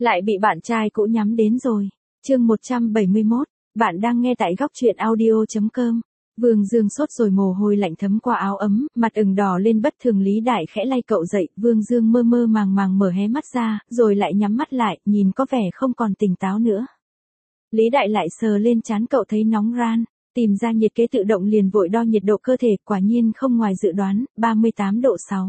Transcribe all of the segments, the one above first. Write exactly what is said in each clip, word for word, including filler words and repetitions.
Lại bị bạn trai cũ nhắm đến rồi. Chương một trăm bảy mươi mốt, bạn đang nghe tại góc truyện audio chấm com. Vương Dương sốt rồi mồ hôi lạnh thấm qua áo ấm, mặt ửng đỏ lên bất thường. Lý Đại khẽ lay cậu dậy, Vương Dương mơ mơ màng màng mở hé mắt ra, rồi lại nhắm mắt lại, nhìn có vẻ không còn tỉnh táo nữa. Lý Đại lại sờ lên trán cậu thấy nóng ran, tìm ra nhiệt kế tự động liền vội đo nhiệt độ cơ thể, quả nhiên không ngoài dự đoán, ba mươi tám độ sáu.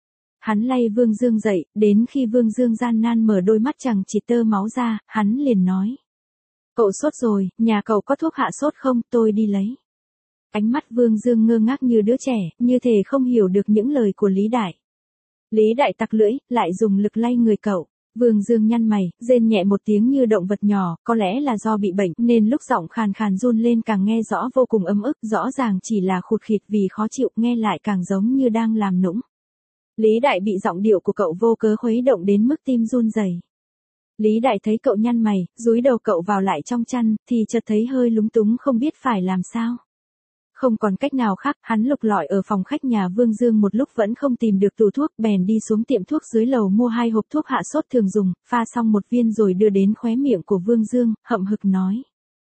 Hắn lay Vương Dương dậy, đến khi Vương Dương gian nan mở đôi mắt chẳng chỉ tơ máu ra, hắn liền nói. Cậu sốt rồi, nhà cậu có thuốc hạ sốt không, tôi đi lấy. Ánh mắt Vương Dương ngơ ngác như đứa trẻ, như thể không hiểu được những lời của Lý Đại. Lý Đại tặc lưỡi, lại dùng lực lay người cậu. Vương Dương nhăn mày, rên nhẹ một tiếng như động vật nhỏ, có lẽ là do bị bệnh nên lúc giọng khàn khàn run lên càng nghe rõ vô cùng ấm ức, rõ ràng chỉ là khụt khịt vì khó chịu, nghe lại càng giống như đang làm nũng. Lý Đại bị giọng điệu của cậu vô cớ khuấy động đến mức tim run rẩy. Lý Đại thấy cậu nhăn mày, dúi đầu cậu vào lại trong chăn, thì chợt thấy hơi lúng túng không biết phải làm sao. Không còn cách nào khác, hắn lục lọi ở phòng khách nhà Vương Dương một lúc vẫn không tìm được tủ thuốc, bèn đi xuống tiệm thuốc dưới lầu mua hai hộp thuốc hạ sốt thường dùng, pha xong một viên rồi đưa đến khóe miệng của Vương Dương, hậm hực nói.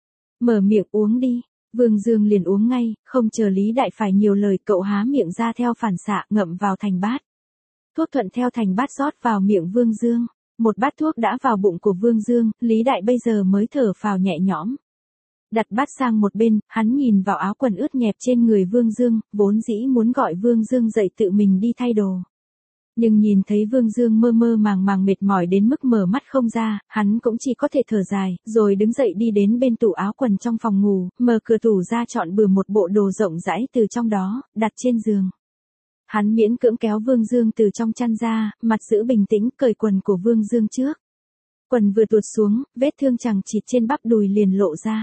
Mở miệng uống đi. Vương Dương liền uống ngay, không chờ Lý Đại phải nhiều lời, cậu há miệng ra theo phản xạ, ngậm vào thành bát. Thuốc thuận theo thành bát rót vào miệng Vương Dương. Một bát thuốc đã vào bụng của Vương Dương, Lý Đại bây giờ mới thở phào nhẹ nhõm. Đặt bát sang một bên, hắn nhìn vào áo quần ướt nhẹp trên người Vương Dương, vốn dĩ muốn gọi Vương Dương dậy tự mình đi thay đồ. Nhưng nhìn thấy Vương Dương mơ mơ màng màng mệt mỏi đến mức mở mắt không ra, hắn cũng chỉ có thể thở dài, rồi đứng dậy đi đến bên tủ áo quần trong phòng ngủ, mở cửa tủ ra chọn bừa một bộ đồ rộng rãi từ trong đó, đặt trên giường. Hắn miễn cưỡng kéo Vương Dương từ trong chăn ra, mặt giữ bình tĩnh, cởi quần của Vương Dương trước. Quần vừa tuột xuống, vết thương chằng chịt trên bắp đùi liền lộ ra.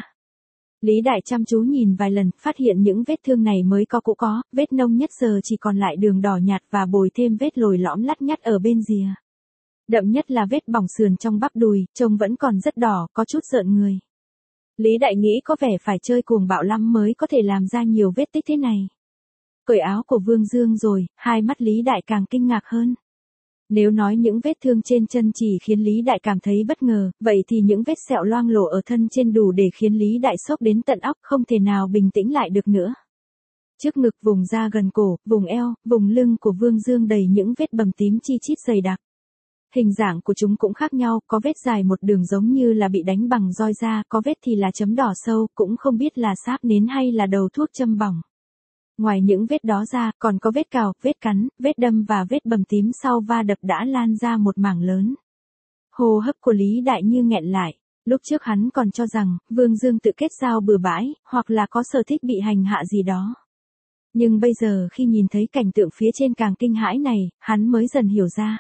Lý Đại chăm chú nhìn vài lần, phát hiện những vết thương này mới có cũ có, vết nông nhất giờ chỉ còn lại đường đỏ nhạt và bồi thêm vết lồi lõm lắt nhắt ở bên rìa. Đậm nhất là vết bỏng sườn trong bắp đùi, trông vẫn còn rất đỏ, có chút rợn người. Lý Đại nghĩ có vẻ phải chơi cuồng bạo lắm mới có thể làm ra nhiều vết tích thế này. Cởi áo của Vương Dương rồi, hai mắt Lý Đại càng kinh ngạc hơn. Nếu nói những vết thương trên chân chỉ khiến Lý Đại cảm thấy bất ngờ, vậy thì những vết sẹo loang lổ ở thân trên đủ để khiến Lý Đại sốc đến tận óc, không thể nào bình tĩnh lại được nữa. Trước ngực, vùng da gần cổ, vùng eo, vùng lưng của Vương Dương đầy những vết bầm tím chi chít dày đặc. Hình dạng của chúng cũng khác nhau, có vết dài một đường giống như là bị đánh bằng roi da, có vết thì là chấm đỏ sâu, cũng không biết là sáp nến hay là đầu thuốc châm bỏng. Ngoài những vết đó ra, còn có vết cào, vết cắn, vết đâm và vết bầm tím sau va đập đã lan ra một mảng lớn. Hô hấp của Lý Đại như nghẹn lại. Lúc trước hắn còn cho rằng, Vương Dương tự kết giao bừa bãi, hoặc là có sở thích bị hành hạ gì đó. Nhưng bây giờ khi nhìn thấy cảnh tượng phía trên càng kinh hãi này, hắn mới dần hiểu ra.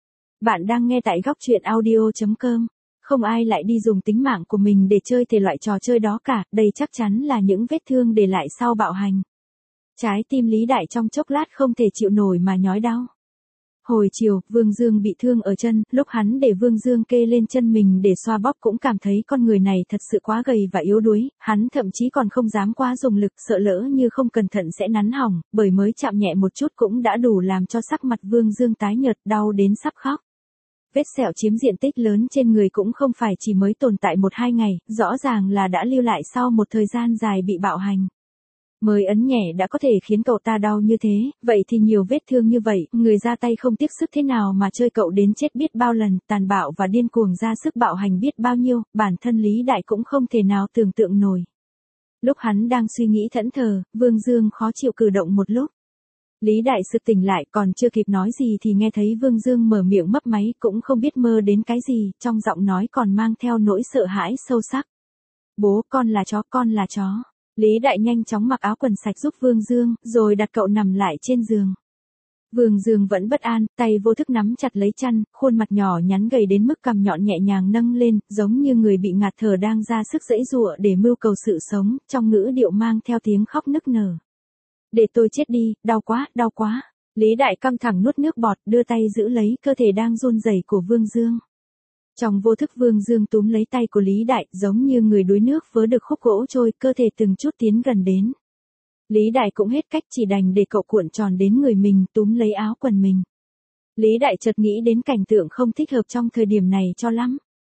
Bạn đang nghe tại góc truyện audio chấm com. Không ai lại đi dùng tính mạng của mình để chơi thể loại trò chơi đó cả, đây chắc chắn là những vết thương để lại sau bạo hành. Trái tim Lý Đại trong chốc lát không thể chịu nổi mà nhói đau. Hồi chiều, Vương Dương bị thương ở chân, lúc hắn để Vương Dương kê lên chân mình để xoa bóp cũng cảm thấy con người này thật sự quá gầy và yếu đuối, hắn thậm chí còn không dám quá dùng lực, sợ lỡ như không cẩn thận sẽ nắn hỏng, bởi mới chạm nhẹ một chút cũng đã đủ làm cho sắc mặt Vương Dương tái nhợt, đau đến sắp khóc. Vết sẹo chiếm diện tích lớn trên người cũng không phải chỉ mới tồn tại một hai ngày, rõ ràng là đã lưu lại sau một thời gian dài bị bạo hành. Mới ấn nhẹ đã có thể khiến cậu ta đau như thế, vậy thì nhiều vết thương như vậy, người ra tay không tiếc sức thế nào mà chơi cậu đến chết biết bao lần, tàn bạo và điên cuồng ra sức bạo hành biết bao nhiêu, bản thân Lý Đại cũng không thể nào tưởng tượng nổi. Lúc hắn đang suy nghĩ thẫn thờ, Vương Dương khó chịu cử động một lúc. Lý Đại sực tỉnh lại, còn chưa kịp nói gì thì nghe thấy Vương Dương mở miệng mấp máy, cũng không biết mơ đến cái gì, trong giọng nói còn mang theo nỗi sợ hãi sâu sắc. Bố, con là chó, con là chó. Lý Đại nhanh chóng mặc áo quần sạch giúp Vương Dương, rồi đặt cậu nằm lại trên giường. Vương Dương vẫn bất an, tay vô thức nắm chặt lấy chăn, khuôn mặt nhỏ nhắn gầy đến mức cằm nhọn nhẹ nhàng nâng lên, giống như người bị ngạt thở đang ra sức giãy giụa để mưu cầu sự sống, trong ngữ điệu mang theo tiếng khóc nức nở. Để tôi chết đi, đau quá, đau quá. Lý Đại căng thẳng nuốt nước bọt, đưa tay giữ lấy cơ thể đang run rẩy của Vương Dương. Trong vô thức Vương Dương túm lấy tay của Lý Đại, giống như người đuối nước vớ được khúc gỗ trôi, cơ thể từng chút tiến gần đến. Lý Đại cũng hết cách, chỉ đành để cậu cuộn tròn đến người mình, túm lấy áo quần mình. Lý Đại chợt nghĩ đến cảnh tượng không thích hợp trong thời điểm này cho lắm.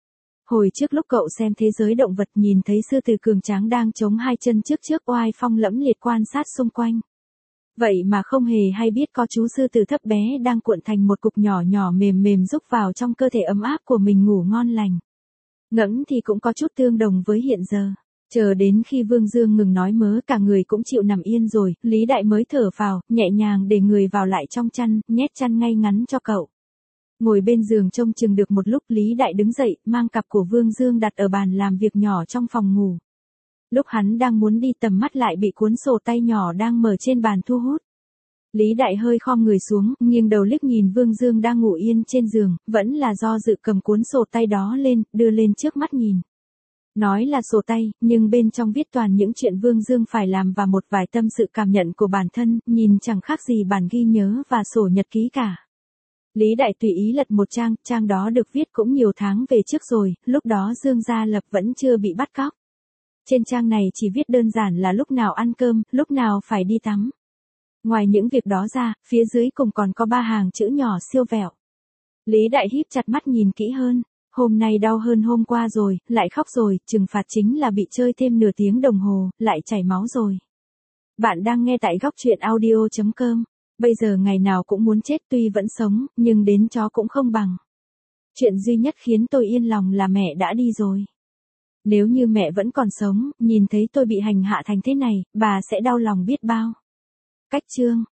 Hồi trước lúc cậu xem thế giới động vật nhìn thấy sư tử cường tráng đang chống hai chân trước trước oai phong lẫm liệt quan sát xung quanh. Vậy mà không hề hay biết có chú sư tử thấp bé đang cuộn thành một cục nhỏ nhỏ mềm mềm rúc vào trong cơ thể ấm áp của mình ngủ ngon lành. Ngẫm thì cũng có chút tương đồng với hiện giờ. Chờ đến khi Vương Dương ngừng nói mớ cả người cũng chịu nằm yên rồi, Lý Đại mới thở phào, nhẹ nhàng để người vào lại trong chăn, nhét chăn ngay ngắn cho cậu. Ngồi bên giường trông chừng được một lúc Lý Đại đứng dậy, mang cặp của Vương Dương đặt ở bàn làm việc nhỏ trong phòng ngủ. Lúc hắn đang muốn đi tầm mắt lại bị cuốn sổ tay nhỏ đang mở trên bàn thu hút. Lý Đại hơi khom người xuống, nghiêng đầu liếc nhìn Vương Dương đang ngủ yên trên giường, vẫn là do dự cầm cuốn sổ tay đó lên, đưa lên trước mắt nhìn. Nói là sổ tay, nhưng bên trong viết toàn những chuyện Vương Dương phải làm và một vài tâm sự cảm nhận của bản thân, nhìn chẳng khác gì bản ghi nhớ và sổ nhật ký cả. Lý Đại tùy ý lật một trang, trang đó được viết cũng nhiều tháng về trước rồi, lúc đó Dương Gia Lập vẫn chưa bị bắt cóc. Trên trang này chỉ viết đơn giản là lúc nào ăn cơm, lúc nào phải đi tắm. Ngoài những việc đó ra, phía dưới cùng còn có ba hàng chữ nhỏ siêu vẹo. Lý Đại híp chặt mắt nhìn kỹ hơn. Hôm nay đau hơn hôm qua rồi, lại khóc rồi, trừng phạt chính là bị chơi thêm nửa tiếng đồng hồ, lại chảy máu rồi. Bạn đang nghe tại góc truyện audio chấm com. Bây giờ ngày nào cũng muốn chết tuy vẫn sống, nhưng đến chó cũng không bằng. Chuyện duy nhất khiến tôi yên lòng là mẹ đã đi rồi. Nếu như mẹ vẫn còn sống, nhìn thấy tôi bị hành hạ thành thế này, bà sẽ đau lòng biết bao. Cách chương